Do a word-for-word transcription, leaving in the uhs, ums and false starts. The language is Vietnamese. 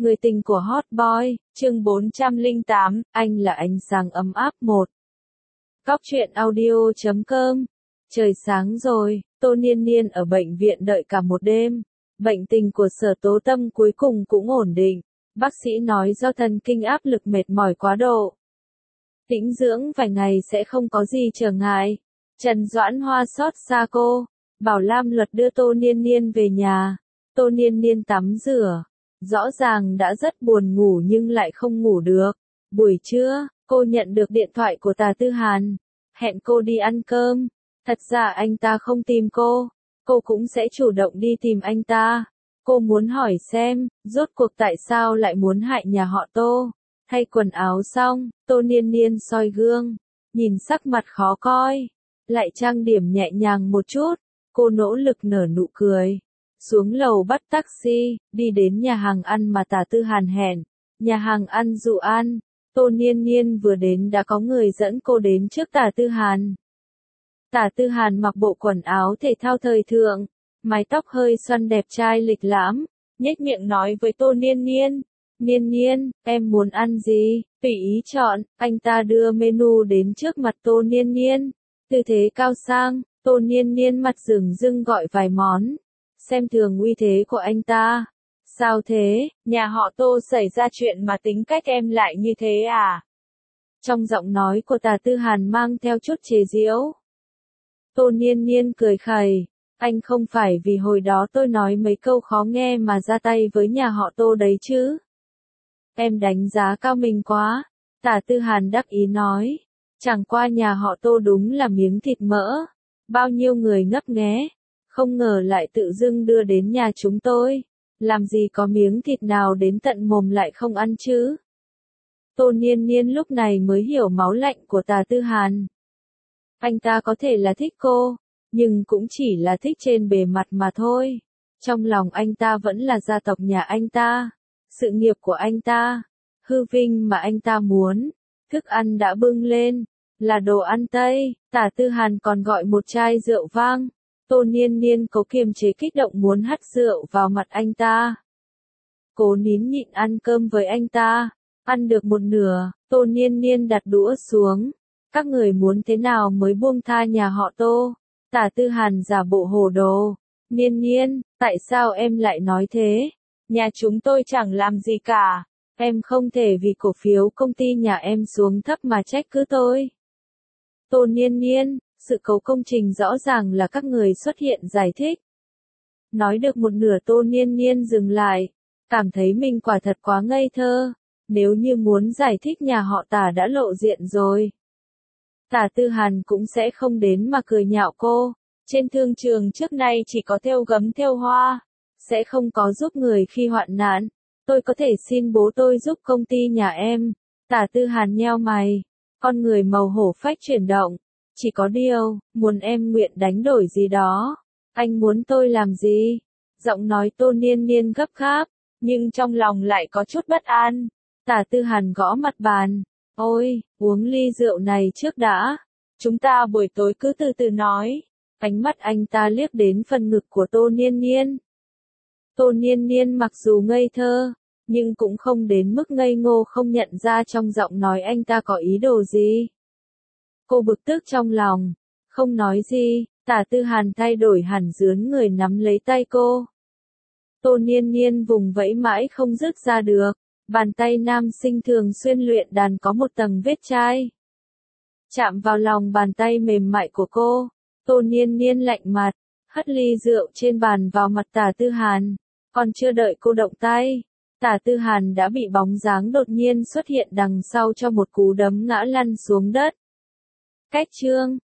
Người tình của Hot Boy, chương bốn trăm lẻ tám, anh là ánh sáng ấm áp một. Cóc truyện audio chấm com. Trời sáng rồi, Tô Niên Niên ở bệnh viện đợi cả một đêm. Bệnh tình của Sở Tố Tâm cuối cùng cũng ổn định. Bác sĩ nói do thần kinh áp lực mệt mỏi quá độ. Tĩnh dưỡng vài ngày sẽ không có gì trở ngại. Trần Doãn Hoa xót xa cô. Bảo Lam Luật đưa Tô Niên Niên về nhà. Tô Niên Niên tắm rửa. Rõ ràng đã rất buồn ngủ nhưng lại không ngủ được. Buổi trưa, cô nhận được điện thoại của Tà Tư Hàn. Hẹn cô đi ăn cơm. Thật ra anh ta không tìm cô. Cô cũng sẽ chủ động đi tìm anh ta. Cô muốn hỏi xem, rốt cuộc tại sao lại muốn hại nhà họ Tô. Thay quần áo xong, Tô Niên Niên soi gương. Nhìn sắc mặt khó coi. Lại trang điểm nhẹ nhàng một chút. Cô nỗ lực nở nụ cười. Xuống lầu bắt taxi, đi đến nhà hàng ăn mà Tà Tư Hàn hẹn. Nhà hàng ăn Dụ An. Tô Niên Niên vừa đến đã có người dẫn cô đến trước Tà Tư Hàn. Tà Tư Hàn mặc bộ quần áo thể thao thời thượng, mái tóc hơi xoăn đẹp trai lịch lãm, nhếch miệng nói với Tô Niên Niên. Niên Niên, em muốn ăn gì, tùy ý chọn. Anh ta đưa menu đến trước mặt Tô Niên Niên. Tư thế cao sang, Tô Niên Niên mặt rừng rưng gọi vài món. Xem thường uy thế của anh ta. Sao thế, nhà họ Tô xảy ra chuyện mà tính cách em lại như thế à? Trong giọng nói của Tà Tư Hàn mang theo chút chế giễu. Tô Niên Niên cười khẩy. Anh không phải vì hồi đó tôi nói mấy câu khó nghe mà ra tay với nhà họ Tô đấy chứ? Em đánh giá cao mình quá. Tà Tư Hàn đắc ý nói. Chẳng qua nhà họ Tô đúng là miếng thịt mỡ. Bao nhiêu người ngấp nghé. Không ngờ lại tự dưng đưa đến nhà chúng tôi. Làm gì có miếng thịt nào đến tận mồm lại không ăn chứ? Tô Niên Niên lúc này mới hiểu máu lạnh của Tà Tư Hàn. Anh ta có thể là thích cô, nhưng cũng chỉ là thích trên bề mặt mà thôi. Trong lòng anh ta vẫn là gia tộc nhà anh ta, sự nghiệp của anh ta, hư vinh mà anh ta muốn. Thức ăn đã bưng lên, là đồ ăn Tây. Tà Tư Hàn còn gọi một chai rượu vang. Tô Niên Niên cố kiềm chế kích động muốn hắt rượu vào mặt anh ta. Cố nín nhịn ăn cơm với anh ta. Ăn được một nửa, Tô Niên Niên đặt đũa xuống. Các người muốn thế nào mới buông tha nhà họ Tô? Tà Tư Hàn giả bộ hồ đồ. Niên Niên, tại sao em lại nói thế? Nhà chúng tôi chẳng làm gì cả. Em không thể vì cổ phiếu công ty nhà em xuống thấp mà trách cứ tôi. Tô Niên Niên, sự cố công trình rõ ràng là các người xuất hiện giải thích. Nói được một nửa Tô Niên Niên dừng lại. Cảm thấy mình quả thật quá ngây thơ. Nếu như muốn giải thích nhà họ Tà đã lộ diện rồi. Tà Tư Hàn cũng sẽ không đến mà cười nhạo cô. Trên thương trường trước nay chỉ có thêu gấm thêu hoa. Sẽ không có giúp người khi hoạn nạn. Tôi có thể xin bố tôi giúp công ty nhà em. Tà Tư Hàn nheo mày. Con người màu hổ phách chuyển động. Chỉ có điều, muốn em nguyện đánh đổi gì đó. Anh muốn tôi làm gì? Giọng nói Tô Niên Niên gấp gáp, nhưng trong lòng lại có chút bất an. Tà Tư Hàn gõ mặt bàn. Ôi, uống ly rượu này trước đã. Chúng ta buổi tối cứ từ từ nói. Ánh mắt anh ta liếc đến phần ngực của Tô Niên Niên. Tô Niên Niên mặc dù ngây thơ, nhưng cũng không đến mức ngây ngô không nhận ra trong giọng nói anh ta có ý đồ gì. Cô bực tức trong lòng, không nói gì. Tà Tư Hàn thay đổi hẳn dướn người nắm lấy tay cô. Tô Niên Niên vùng vẫy mãi không dứt ra được. Bàn tay nam sinh thường xuyên luyện đàn có một tầng vết chai. Chạm vào lòng bàn tay mềm mại của cô. Tô Niên Niên lạnh mặt, hất ly rượu trên bàn vào mặt Tà Tư Hàn. Còn chưa đợi cô động tay, Tà Tư Hàn đã bị bóng dáng đột nhiên xuất hiện đằng sau cho một cú đấm ngã lăn xuống đất. Cách chương